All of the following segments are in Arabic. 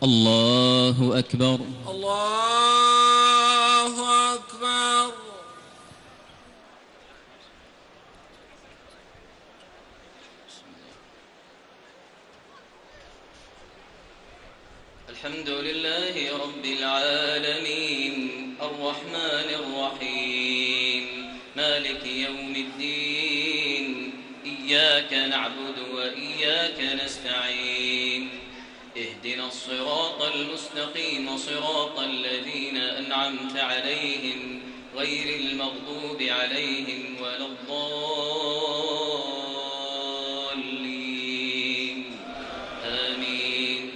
الله أكبر. الله أكبر. الحمد لله رب العالمين الرحمن الرحيم مالك يوم الدين إياك نعبد وإياك نستعين اهدنا الصراط المستقيم صراط الذين أنعمت عليهم غير المغضوب عليهم ولا الضالين آمين.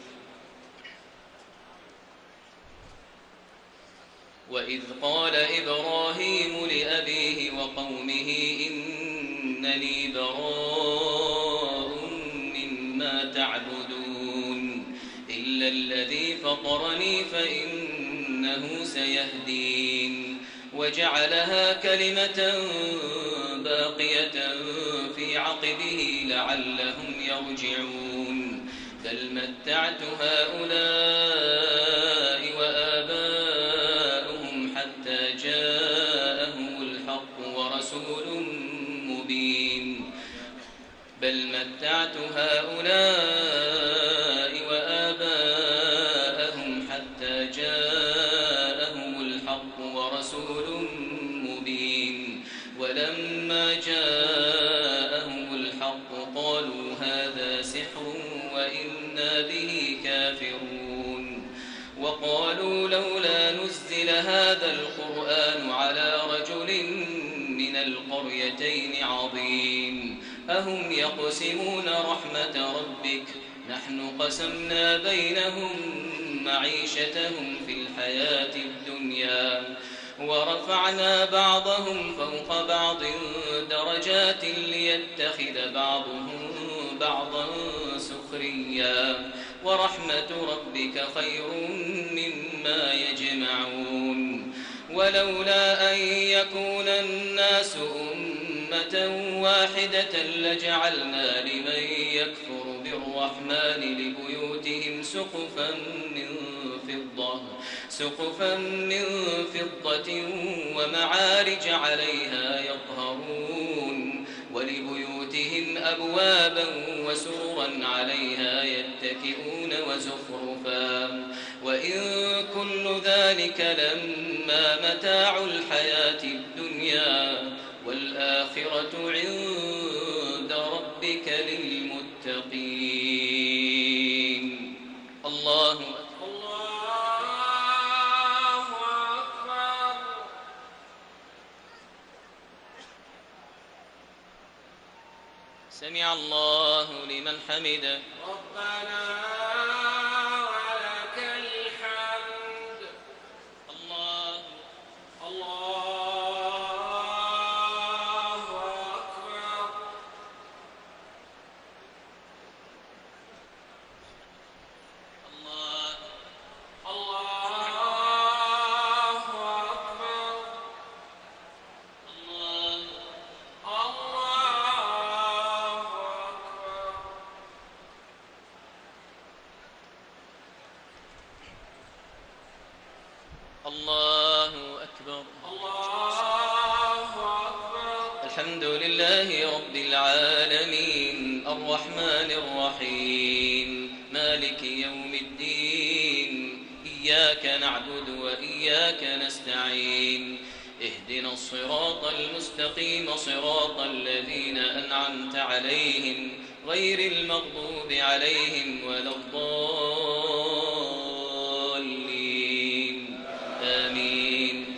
وإذ قال إبراهيم لأبيه وقومه إنني براء مما تعبدون إلا الذي فطرني فإنه سيهدين وجعلها كلمة باقية في عقبه لعلهم يرجعون بل متعت هؤلاء وآباءهم حتى جاءهم الحق ورسول مبين بل متعت هؤلاء وآباءهم حتى جاءهم الحق ورسول مبين ولما جاءهم الحق قالوا هذا سحر وإنا به كافرون وقالوا لولا نزل هذا القرآن على رجل من القريتين عظيم أهم يقسمون رحمة ربك نحن قسمنا بينهم معيشتهم في الحياة الدنيا ورفعنا بعضهم فوق بعض درجات ليتخذ بعضهم بعضا سخريا ورحمة ربك خير مما يجمعون ولولا أن يكون الناس أمة واحدة لجعلنا لمن يكفر بالرحمن لبيوتهم سقفا من فضة ومعارج عليها يظهرون ولبيوتهم أبوابا وسررا عليها يتكئون وزخرفا وإن كل ذلك لما متاع الحياة الدنيا والآخرة عند ربك للمتقين. الله أكبر. سمع الله لمن حمده ربنا ولك الحمد. الله أكبر. الله الله أكبر. الحمد لله رب العالمين الرحمن الرحيم مالك يوم الدين إياك نعبد وإياك نستعين اهدنا الصراط المستقيم صراط الذين أنعمت عليهم غير المغضوب عليهم ولا الضالين آمين.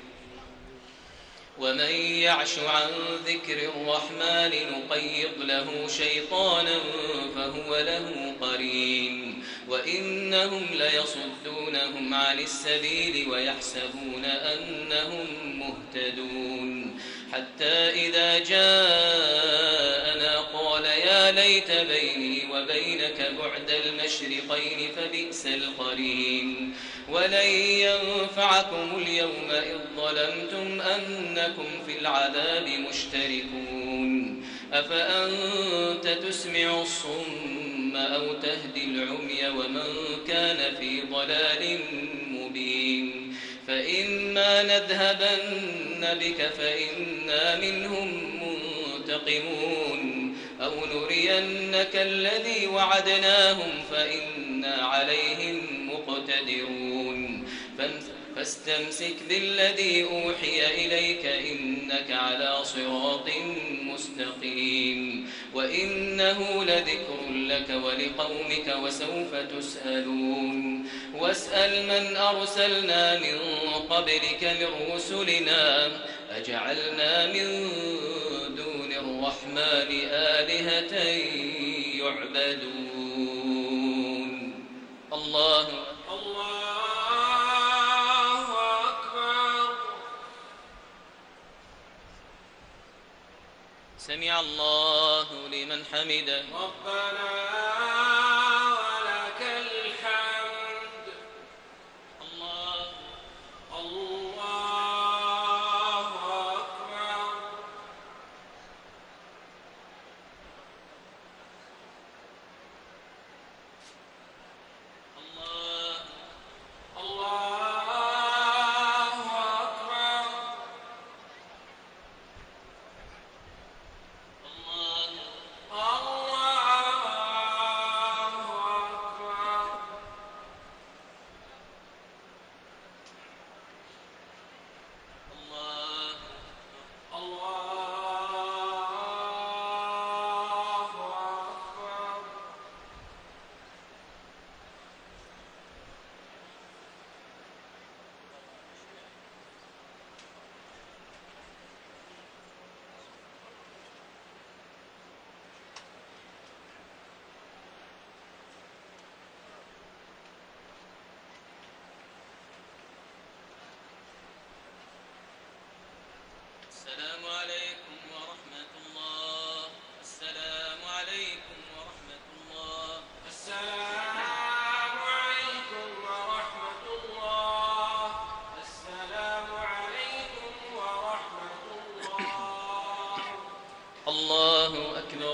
ومن يعش عن ذكر الرحمن نقيض له شيطانا فهو له قرين وإنهم ليصدونهم عن السبيل ويحسبون أنهم مهتدون حتى إذا جاءنا قال يا ليت بيني وبينك بعد المشرقين فبئس القرين ولن ينفعكم اليوم إذ ظلمتم أنكم في العذاب مشتركون أفأنت تسمع الصم أو تهدي العمي ومن كان في ضلال مبين فإما نذهبن بك فإنا منهم منتقمون أو نرينك الذي وعدناهم فإنا عليهم مقتدرون فاستمسك بالذي أوحي إليك إنك على صراط مستقيم وإنه لذكر لك ولقومك وسوف تسألون واسأل من أرسلنا من قبلك من رسلنا أجعلنا من دون الرحمن آلهة يعبدون الله أكبر. سمع الله لمن حمده ربنا ولك الحمد. الله أكبر. الله أكبر. السلام عليكم ورحمة الله. السلام عليكم ورحمة الله. السلام عليكم ورحمة الله. السلام عليكم ورحمة الله. الله أكبر.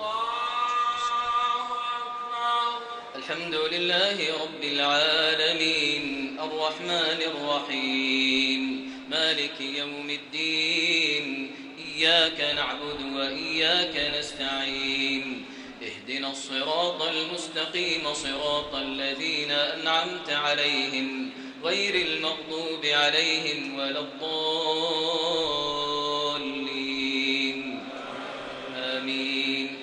الله أكبر. الحمد لله رب العالمين الرحمن الرحيم مالك يوم الدين إياك نعبد وإياك نستعين اهدنا الصراط المستقيم صراط الذين أنعمت عليهم غير المغضوب عليهم ولا الضالين آمين.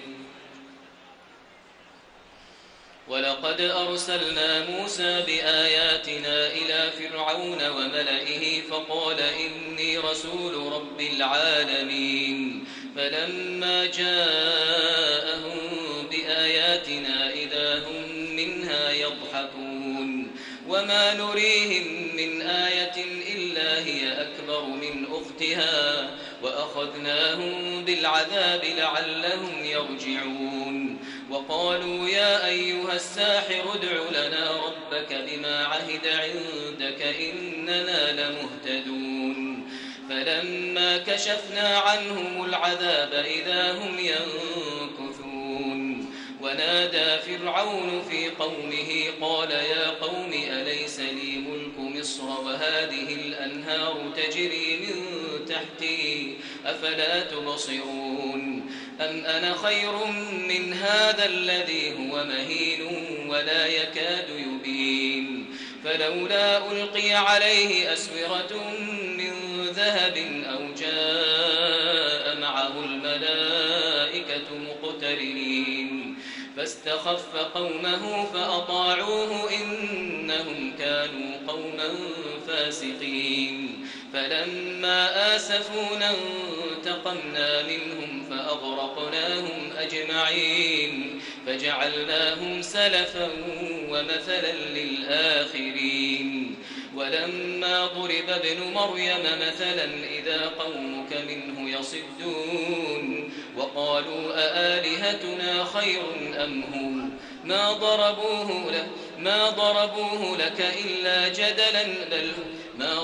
ولقد أرسلنا موسى بآياتنا إلى فرعون وملئه فقال إني رسول رب العالمين فلما جاءهم بآياتنا إذا هم منها يضحكون وما نريهم من آية إلا هي أكبر من أختها وأخذناهم بالعذاب لعلهم يرجعون وقالوا يا أيها الساحر ادع لنا ربك بما عهد عندك إننا لمهتدون فلما كشفنا عنهم العذاب إذا هم ينكثون ونادى فرعون في قومه قال يا قوم أليس لي ملك مصر وهذه الأنهار تجري من تحتي أفلا تبصرون أم أنا خير من هذا الذي هو مهين ولا يكاد يبين فلولا ألقي عليه أسورة من ذهب أو جاء معه الملائكة مقترنين فاستخف قومه فأطاعوه إنهم كانوا قوما فاسقين فلما آسفونا انتقمنا منهم فأغرقناهم أجمعين فجعلناهم سلفا ومثلا للآخرين ولما ضرب ابن مريم مثلا إذا قومك منه يصدون وقالوا أآلهتنا خير أم هو ما ضربوه لك إلا جدلا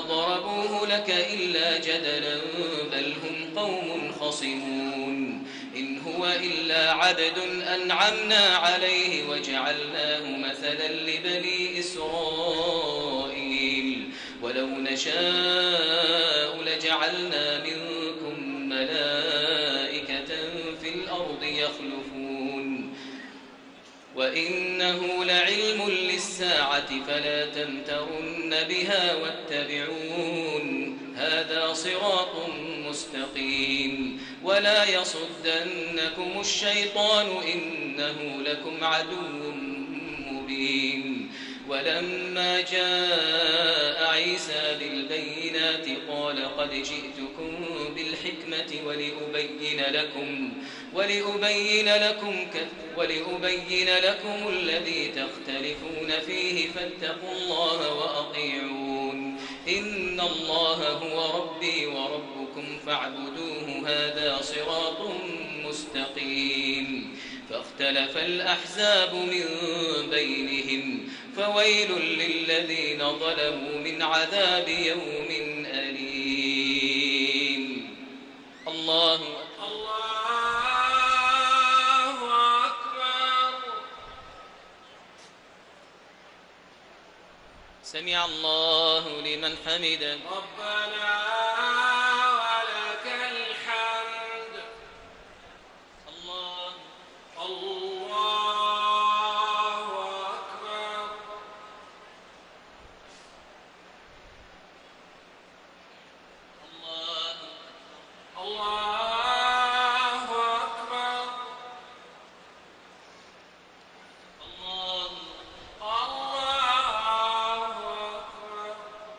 بل هم قوم خصمون إن هو إلا عبد أنعمنا عليه وجعلناه مثلا لبني إسرائيل ولو نشاء لجعلنا منكم ملائكة في الأرض يخلفون وإنه لعلم للساعة فلا تمترن بها واتبعون هذا صراط مستقيم ولا يصدنكم الشيطان إنه لكم عدو مبين ولما جاء عيسى بالبينات قال قد جئتكم بالحكمة ولأبين لكم الذي تختلفون فيه فاتقوا الله وأطيعون إن الله هو ربي وربكم فاعبدوه هذا صراط مستقيم فاختلف الأحزاب من بينهم فويل للذين ظلموا من عذاب يوم أليم الله أكبر. سمع الله لمن حمده ربنا ولك الحمد. الله أكبر. الله أكبر. الله أكبر.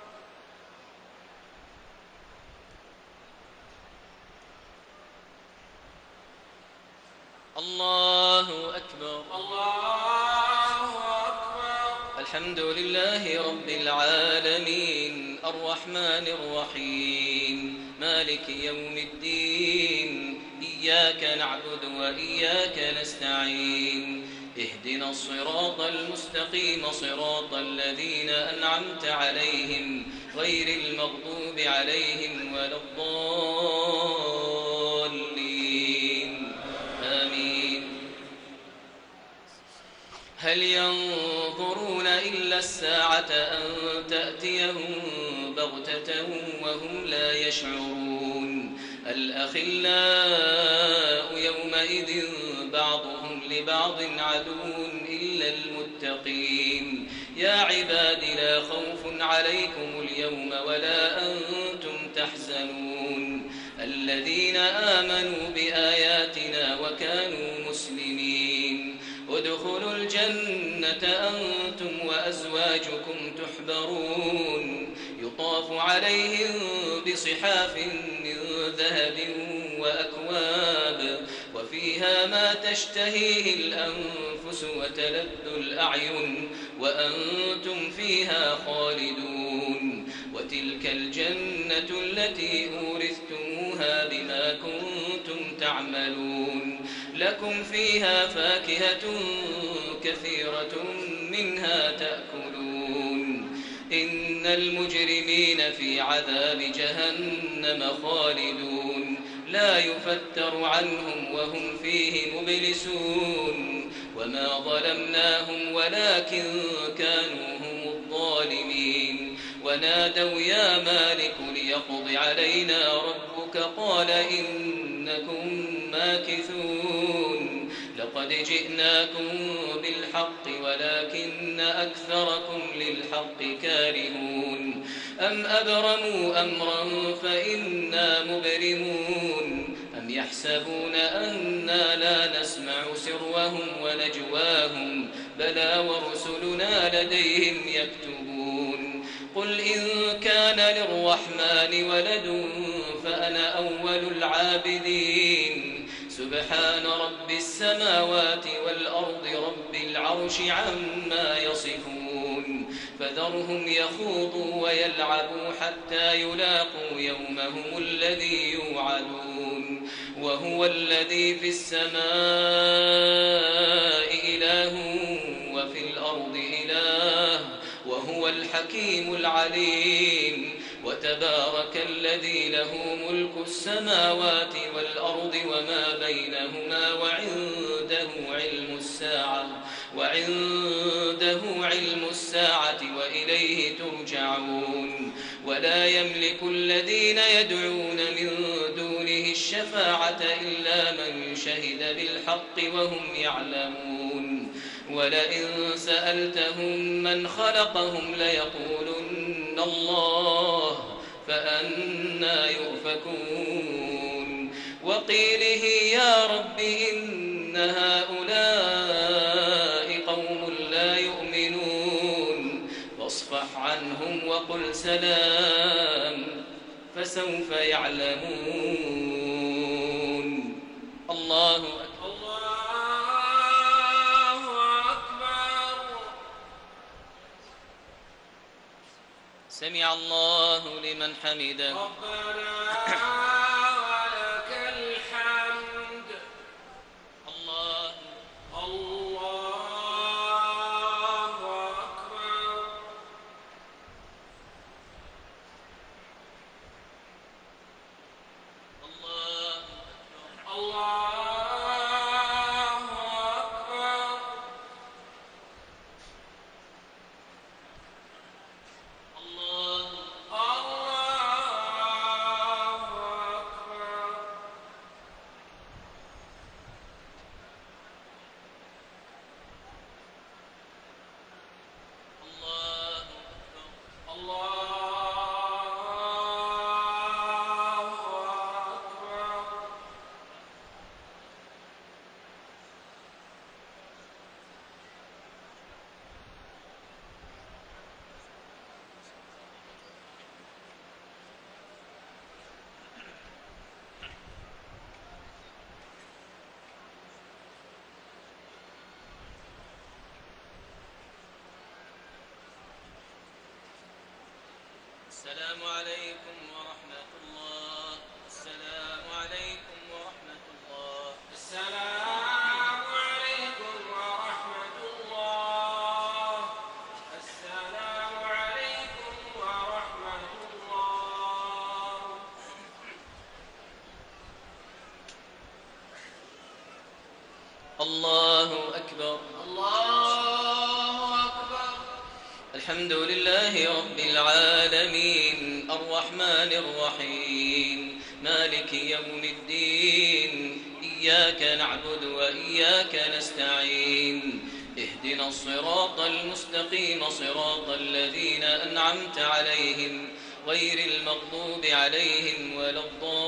الله أكبر الله أكبر. الحمد لله رب العالمين الرحمن الرحيم مالك يوم الدين إياك نعبد وإياك نستعين اهدنا الصراط المستقيم صراط الذين أنعمت عليهم غير المغضوب عليهم ولا الضالين آمين هل ينظرون إلا الساعة أن تأتيهم بغتة وهم لا يشعرون الأخلاء يومئذ بعضهم لبعض عدو إلا المتقين يا عباد لا خوف عليكم اليوم ولا أنتم تحزنون الذين آمنوا بآياتنا وكانوا مسلمين ادخلوا الجنة أنتم وأزواجكم تحبرون يطاف عليهم بصحاف من ذهب وأكواب وفيها ما تشتهيه الأنفس وتلذ الأعين وأنتم فيها خالدون وتلك الجنة التي أورثتموها بما كنتم تعملون لكم فيها فاكهة كثيرة منها تأكلون إن المجرمين في عذاب جهنم خالدون لا يفتر عنهم وهم فيه مبلسون وما ظلمناهم ولكن كانوا هم الظالمين ونادوا يا مالك ليقض علينا ربك قال إنكم ماكثون لقد جئناكم بالحق ولكن أكثركم للحق كارهون أم أبرموا أمرا فإنا مبرمون أم يحسبون أنا لا نسمع سرهم ونجواهم بلى ورسلنا لديهم يكتبون قل إن كان للرحمن ولد فأنا أول العابدين سبحان رب السماوات والأرض رب العرش عما يصفون فذرهم يخوضوا ويلعبوا حتى يلاقوا يومهم الذي يوعدون وهو الذي في السماء إله وفي الأرض إله وهو الحكيم العليم وتبارك الذي له ملك السماوات والأرض وما بينهما وعنده علم الساعة وإليه ترجعون ولا يملك الذين يدعون من دونه الشفاعة إلا من شهد بالحق وهم يعلمون ولئن سألتهم من خلقهم ليقولن الله فأنى يؤفكون وقيله يا رب إن هؤلاء قوم لا يؤمنون فاصفح عنهم وقل سلام فسوف يعلمون الله أكبر سمع الله لمن حمده ربنا ولك الحمد الله أكبر الله السلام عليكم ورحمة الله السلام عليكم ورحمة الله السلام عليكم ورحمة الله السلام عليكم ورحمة الله الله أكبر الله أكبر الحمد لله رب العالمين الرحمن الرحيم مالك يوم الدين إياك نعبد وإياك نستعين اهدنا الصراط المستقيم صراط الذين أنعمت عليهم غير المغضوب عليهم ولا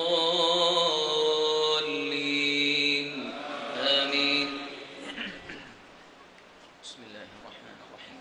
الضالين آمين بسم الله الرحمن الرحيم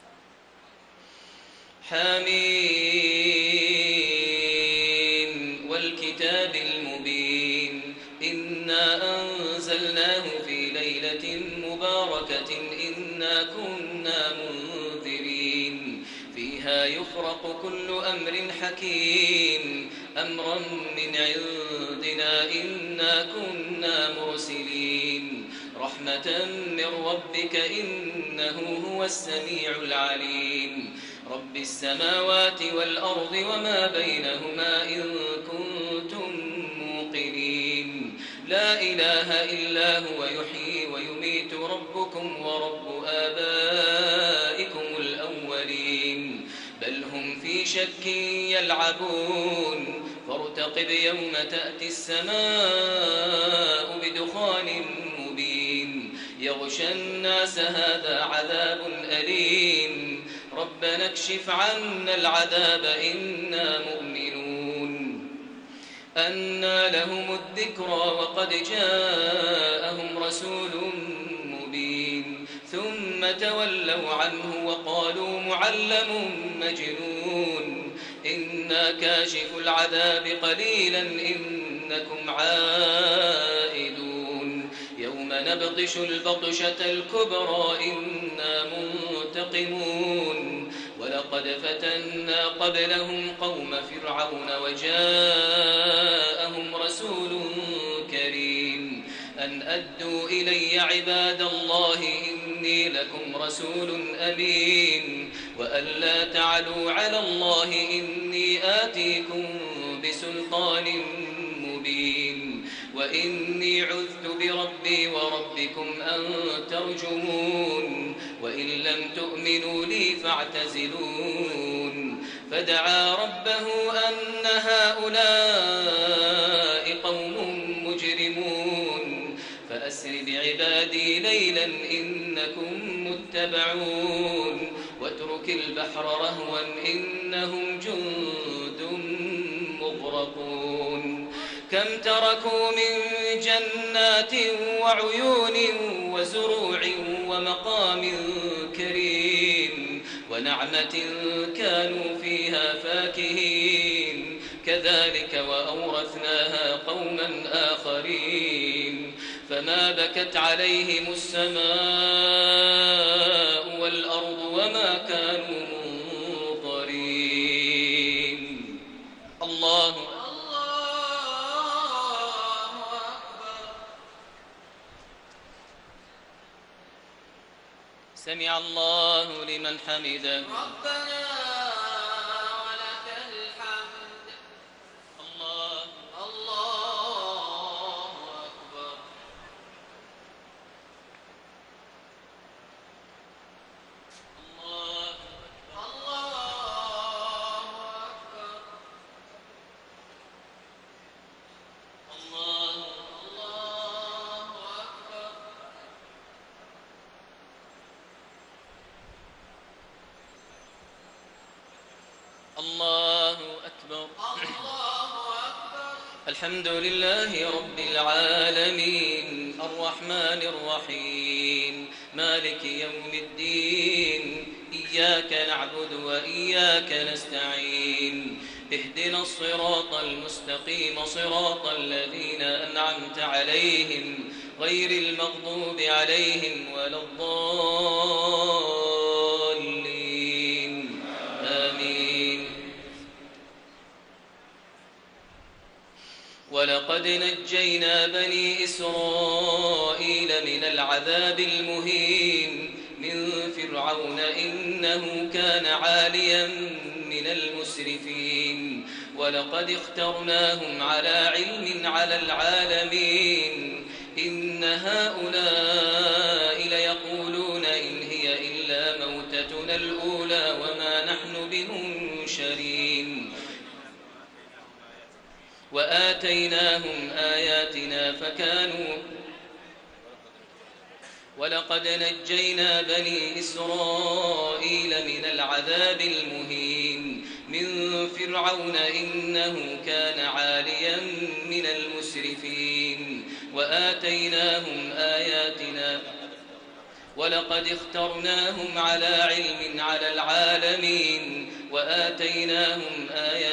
حميم والكتاب المبين إنا أنزلناه في ليلة مباركة إنا كنا منذرين فيها يفرق كل أمر حكيم أمرا من عندنا إنا كنا مرسلين رحمة من ربك إنه هو السميع العليم رب السماوات والأرض وما بينهما إن كنتم موقنين لا إله إلا هو يحيي ويميت ربكم ورب آبائكم الأولين بل هم في شك يلعبون فارتقب يوم تأتي السماء بدخان مبين يغشى الناس هذا عذاب أليم ربنا اكشف عنا العذاب إنا مؤمنون أنى لهم الذكرى وقد جاءهم رسول مبين ثم تولوا عنه وقالوا معلم مجنون إنا كاشف العذاب قليلا إنكم عائدون يوم نبطش البطشة الكبرى إنا منتقمون ولقد فتنا قبلهم قوم فرعون وجاءهم رسول كريم أن أدوا إلي عباد الله إني لكم رسول أمين وألا تعلوا على الله إني آتيكم بسلطان مبين وإني عذت بربي وربكم أن ترجمون وإن لم تؤمنوا لي فاعتزلون فدعا ربه أن هؤلاء قوم مجرمون فأسر بعبادي ليلا إنكم متبعون واترك البحر رهوا إنهم جند مغرقون كم تركوا من جنات وعيون وزروع ومقام كريم ونعمة كانوا فيها فاكهين كذلك وأورثناها قوما آخرين فما بكت عليهم السماء والأرض وما كانوا منظرين الله سمع الله لمن حمده ربنا ولك الحمد الله الله أكبر الله الله أكبر الله الله أكبر الله أكبر الله أكبر الحمد لله رب العالمين الرحمن الرحيم مالك يوم الدين إياك نعبد وإياك نستعين اهدنا الصراط المستقيم صراط الذين أنعمت عليهم غير المغضوب عليهم ولا الضالين آمين ولقد نجينا بني إسرائيل من العذاب المهين من فرعون إنه كان عاليا من المسرفين ولقد اخترناهم على علم على العالمين إن هؤلاء ليقولون إن هي إلا موتتنا الأولى وما نحن بمنشرين وآتيناهم آياتنا فكانوا ولقد نجينا بني إسرائيل من العذاب المهين من فرعون إنه كان عاليا من المسرفين وآتيناهم آياتنا ولقد اخترناهم على علم على العالمين وآتيناهم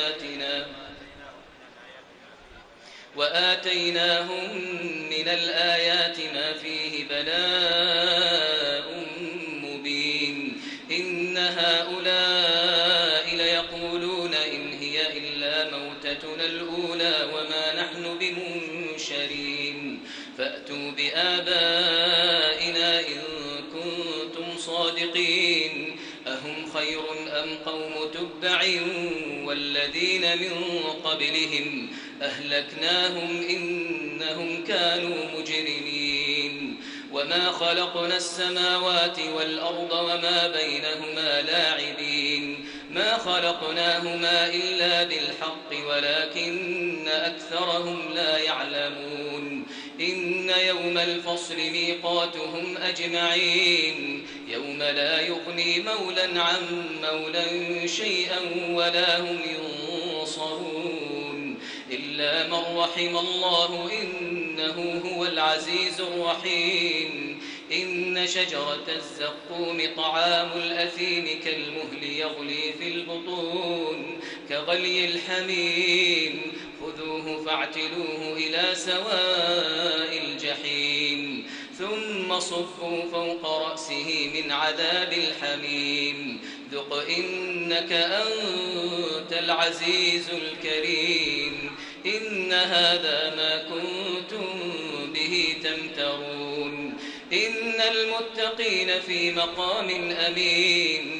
من الآيات ما فيه بلاء مبين إن هؤلاء ليقولون إن هي إلا موتتنا الأولى وما نحن بمنشرين فأتوا بآبائنا إن كنتم صادقين أهم خير أم قوم تبع والذين من قبلهم أهلكناهم إنهم كانوا مجرمين وما خلقنا السماوات والأرض وما بينهما لاعبين ما خلقناهما إلا بالحق ولكن أكثرهم لا يعلمون إن يوم الفصل ميقاتهم أجمعين يوم لا يغني مولا عن مولا شيئا ولا هم ينصرون إلا من رحم الله إنه هو العزيز الرحيم إن شجرة الزقوم طعام الأثيم كالمهل يغلي في البطون كغلي الحميم خذوه فاعتلوه إلى سواء الجحيم ثم صفوا فوق رأسه من عذاب الحميم ذق إنك أنت العزيز الكريم إن هذا ما كنتم به تمترون إن المتقين في مقام أمين في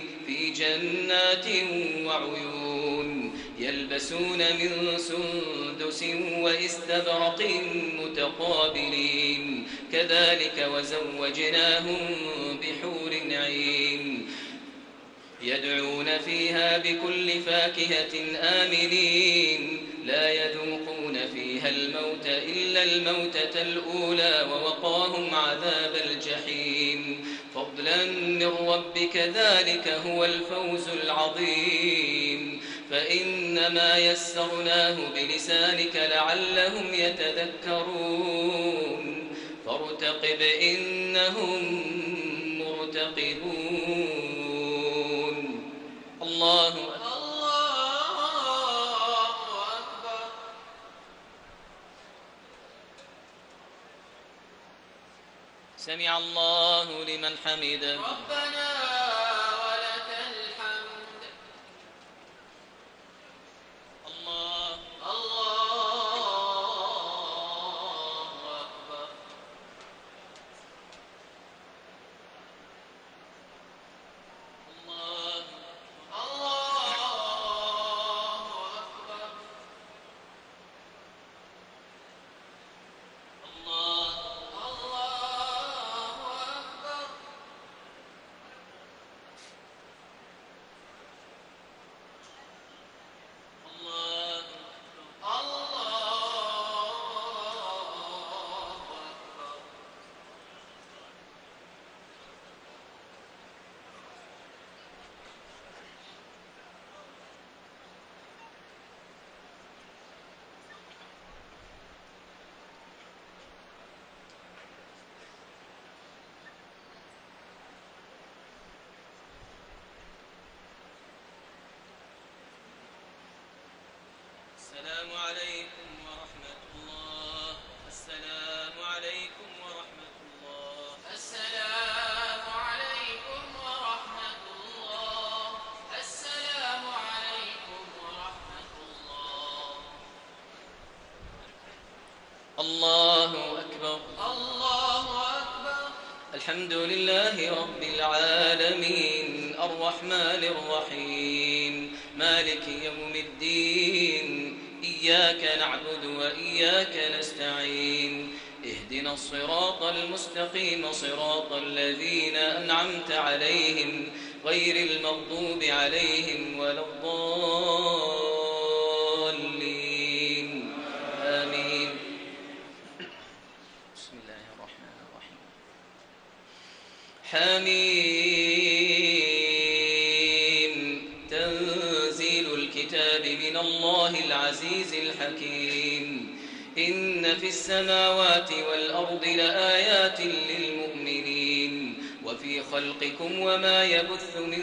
في جنات وعيون يلبسون من سندس واستبرق متقابلين كذلك وزوجناهم بحور عين يدعون فيها بكل فاكهة آمنين لا يذوقون فيها الموت إلا الموتة الأولى ووقاهم عذاب الجحيم فضلا من ربك ذلك هو الفوز العظيم فإنما يسرناه بلسانك لعلهم يتذكرون فارتقب إنهم مرتقبون الله أكبر. سمع الله لمن حمده ربنا ولك الحمد. الله أكبر. الله أكبر. الله أكبر. الله أكبر. السلام عليكم ورحمة الله السلام عليكم ورحمة الله السلام عليكم ورحمة الله. السلام عليكم ورحمة الله. الله أكبر الله أكبر. الحمد لله رب العالمين الرحمن الرحيم مالك يوم الدين إياك نعبد وإياك نستعين اهدنا الصراط المستقيم صراط الذين أنعمت عليهم غير المغضوب عليهم ولا الضالين آمين بسم الله الرحمن الرحيم حميم تنزيل الكتاب من الله العزيز الحكيم إن في السماوات والأرض لآيات للمؤمنين وفي خلقكم وما يبث من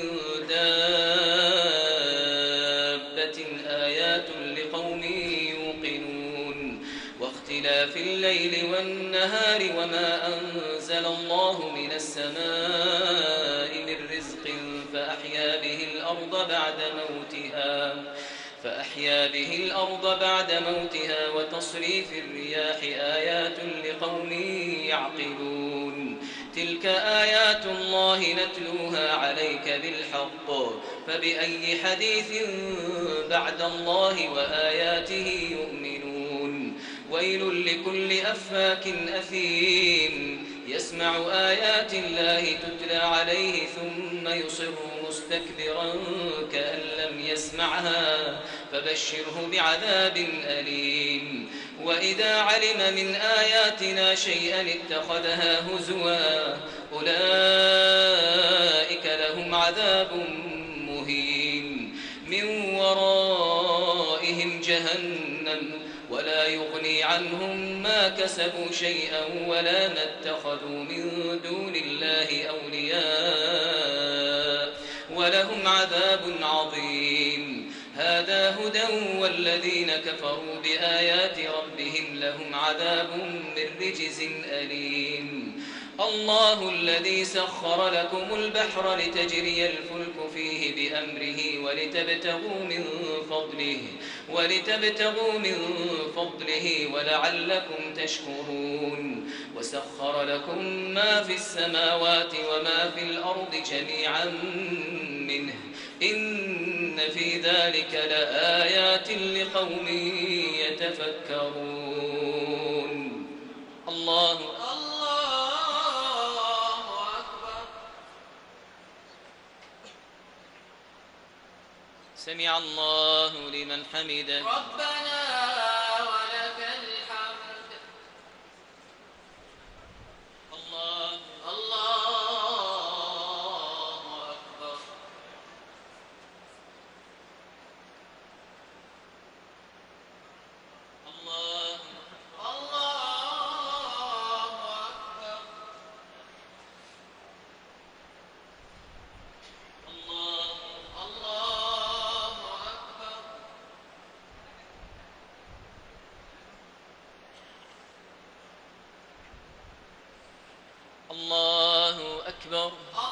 دابة آيات لقوم يوقنون واختلاف الليل والنهار وما أنزل الله من السماء من رزق فأحيا به الأرض بعد موتها وتصريف الرياح آيات لقوم يعقلون تلك آيات الله نتلوها عليك بالحق فبأي حديث بعد الله وآياته يؤمنون ويل لكل أفاك أثيم يسمع آيات الله تتلى عليه ثم يصر مستكبرا كأن لم يسمعها فبشره بعذاب أليم وإذا علم من آياتنا شيئا اتخذها هزوا أولئك لهم عذاب مهين من ورائهم جهنم ولا يغني عنهم ما كسبوا شيئا ولا ما اتخذوا من دون الله أولياء ولهم عذاب عظيم هذا هدى والذين كفروا بآيات ربهم لهم عذاب من رجز أليم الله الذي سخر لكم البحر لتجري الفلك فيه بأمره ولتبتغوا من فضله ولعلكم تشكرون وسخر لكم ما في السماوات وما في الأرض جميعا منه إن في ذلك لآيات لقوم يتفكرون. الله أكبر. سمع الله لمن حمده. ربنا ولك الحمد. الله أكبر. الله أكبر. الله أكبر. الله أكبر.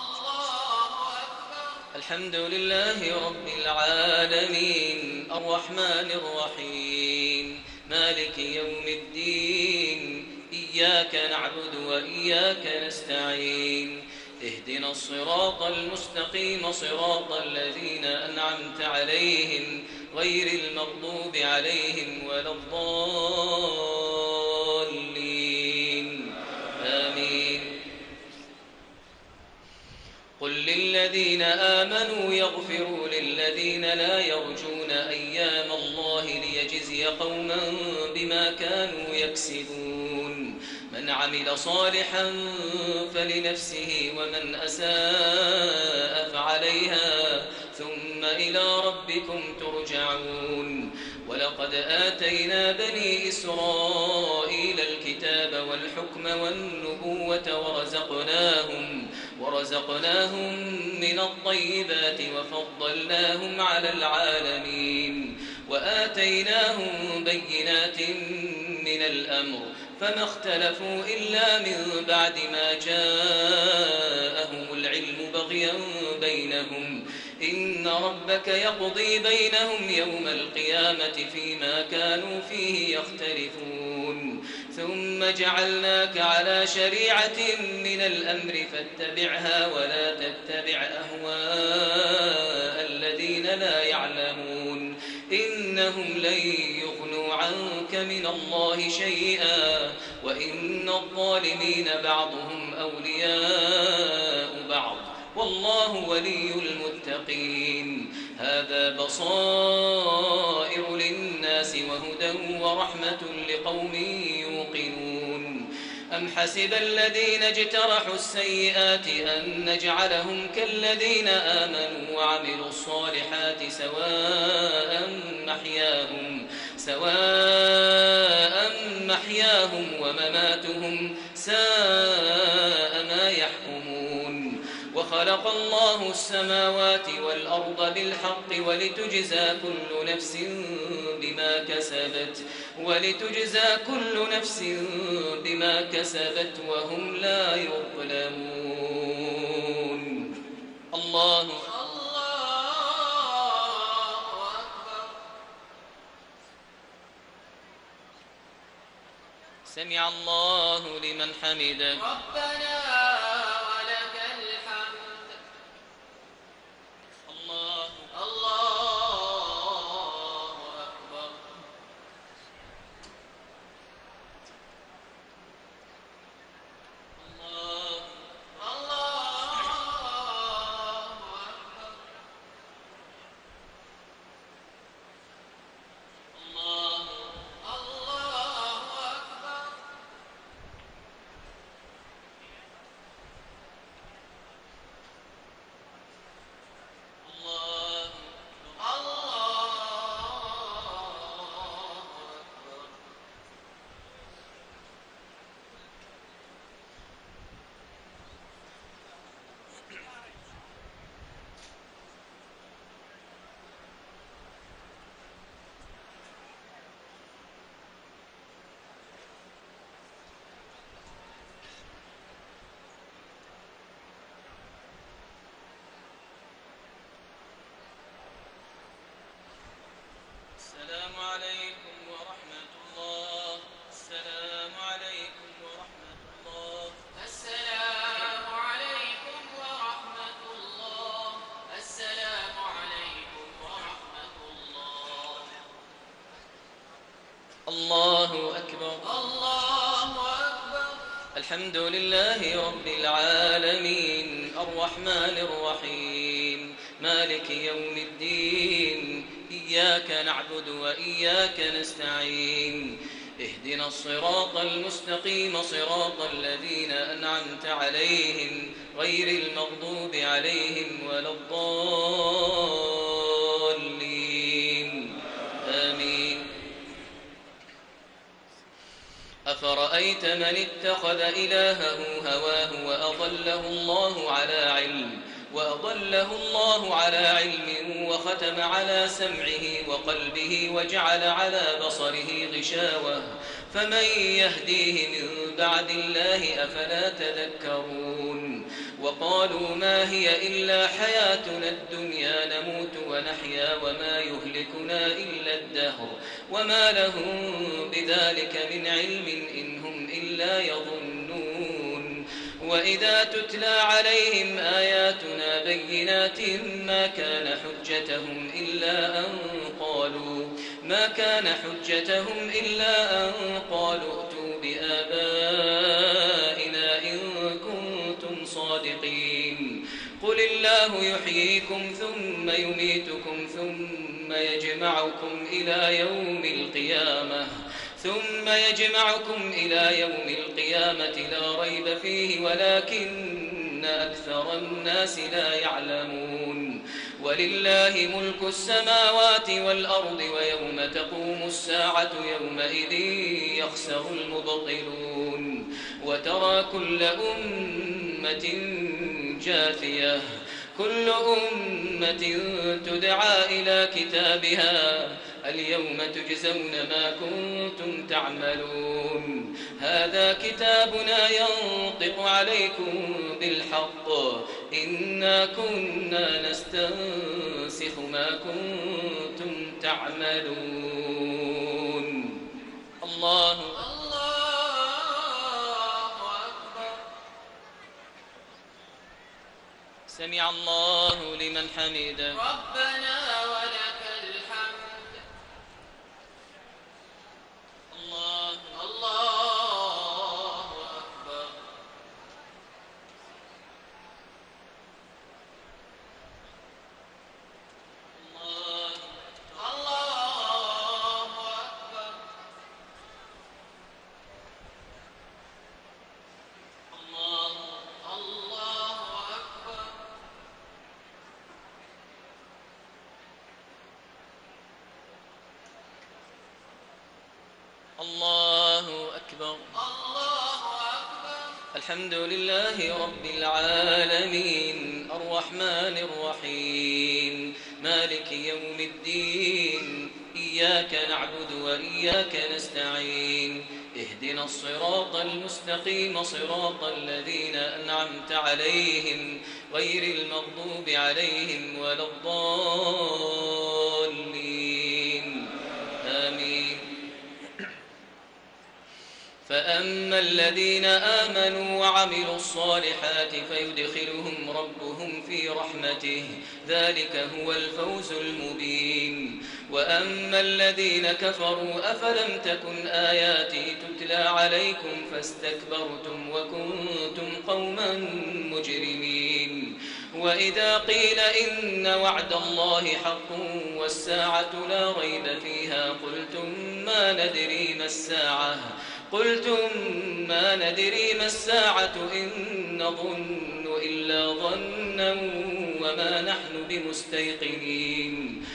أكبر. الحمد لله رب العالمين الرحمن الرحيم مالك يوم الدين إياك نعبد وإياك نستعين اهدنا الصراط المستقيم صراط الذين أنعمت عليهم غير المغضوب عليهم ولا الضالين آمين. قل للذين آمنوا يغفروا للذين لا يرجون أيام الله ليجزي قوما بما كانوا يكسبون من عمل صالحا فلنفسه ومن أساء فعليها ثم إلى ربكم ترجعون ولقد آتينا بني إسرائيل الكتاب والحكم والنبوة ورزقناهم من الطيبات وفضلناهم على العالمين وآتيناهم بينات من الأمر فما اختلفوا إلا من بعد ما جاءهم العلم بغيا بينهم إن ربك يقضي بينهم يوم القيامة فيما كانوا فيه يختلفون ثم جعلناك على شريعة من الأمر فاتبعها ولا تتبع أهواء الذين لا يعلمون إنهم لن يغنوا عنك من الله شيئا وإن الظالمين بعضهم أولياء بعض والله ولي المتقين هذا بصائر للناس وهدى ورحمة لقوم يوقنون أم حسب الذين اجترحوا السيئات أن نجعلهم كالذين آمنوا وعملوا الصالحات سواء محياهم ومماتهم ساء ما يحكمون وخلق الله السماوات والأرض بالحق ولتجزى كل نفس بما كسبت وهم لا يظلمون. الله أكبر. سمع الله لمن حمده. ربنا ولك الحمد. الله أكبر. الله أكبر. الله أكبر. الحمد لله رب العالمين الرحمن الرحيم مالك يوم الدين إياك نعبد وإياك نستعين اهدنا الصراط المستقيم صراط الذين أنعمت عليهم غير المغضوب عليهم ولا الضالين آمين. أفرأيت من اتخذ إلهه هواه وأضله الله على علم وختم على سمعه وقلبه وجعل على بصره غشاوة فمن يهديه من بعد الله أفلا تذكرون وقالوا ما هي إلا حياتنا الدنيا نموت ونحيا وما يهلكنا إلا الدهر وما لهم بذلك من علم إن هم إلا يظنون وإذا تتلى عليهم آياتنا بينات ما كان حجتهم إلا أن قالوا ائتوا بآبائنا إن كنتم صادقين قل الله يحييكم ثم يميتكم ثم يجمعكم إلى يوم القيامة لا ريب فيه ولكن أكثر الناس لا يعلمون ولله ملك السماوات والأرض ويوم تقوم الساعة يومئذ يخسر المبطلون وترى كل أمة جاثية كل أمة تدعى إلى كتابها اليوم تجزون ما كنتم تعملون هذا كتابنا ينطق عليكم بالحق إنا كنا نستنسخ ما كنتم تعملون الله أكبر. سمع الله لمن حمده ربنا ولك الحمد. الله أكبر. الله أكبر. الله أكبر. الله أكبر. الله أكبر. الحمد لله رب العالمين الرحمن الرحيم مالك يوم الدين إياك نعبد وإياك نستعين اهدنا الصراط المستقيم صراط الذين أنعمت عليهم غير المغضوب عليهم ولا الضالين آمين. فأما الذين آمنوا وعملوا الصالحات فيدخلهم ربهم في رحمته ذلك هو الفوز المبين وأما الذين كفروا أفلم تكن آياتي تتلى عليكم فاستكبرتم وكنتم قوما مجرمين وإذا قيل إن وعد الله حق والساعة لا ريب فيها قلتم ما ندري ما الساعة إن نظن إلا ظنا وما نحن بمستيقنين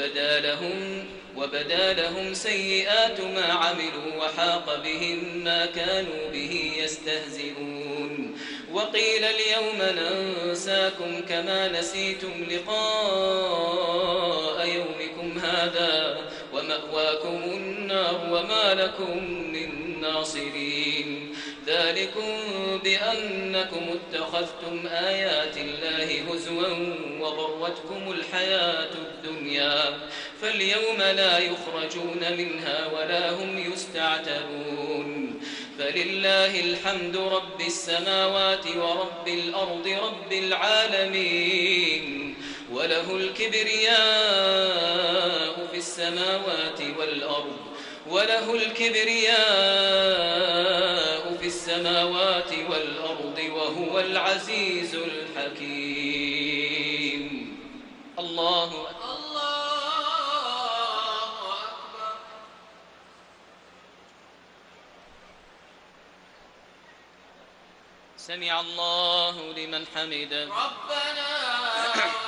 وبدا لهم سيئات ما عملوا وحاق بهم ما كانوا به يستهزئون وقيل اليوم ننساكم كما نسيتم لقاء يومكم هذا ومأواكم النار وما لكم من ناصرين ذلكم بأنكم اتخذتم آيات الله هزوا وغرتكم الحياة الدنيا فاليوم لا يخرجون منها ولا هم يستعتبون فلله الحمد رب السماوات ورب الأرض رب العالمين وله الكبرياء في السماوات والأرض السماوات والأرض وهو العزيز الحكيم. الله أكبر. الله أكبر. سمع الله لمن حمده. ربنا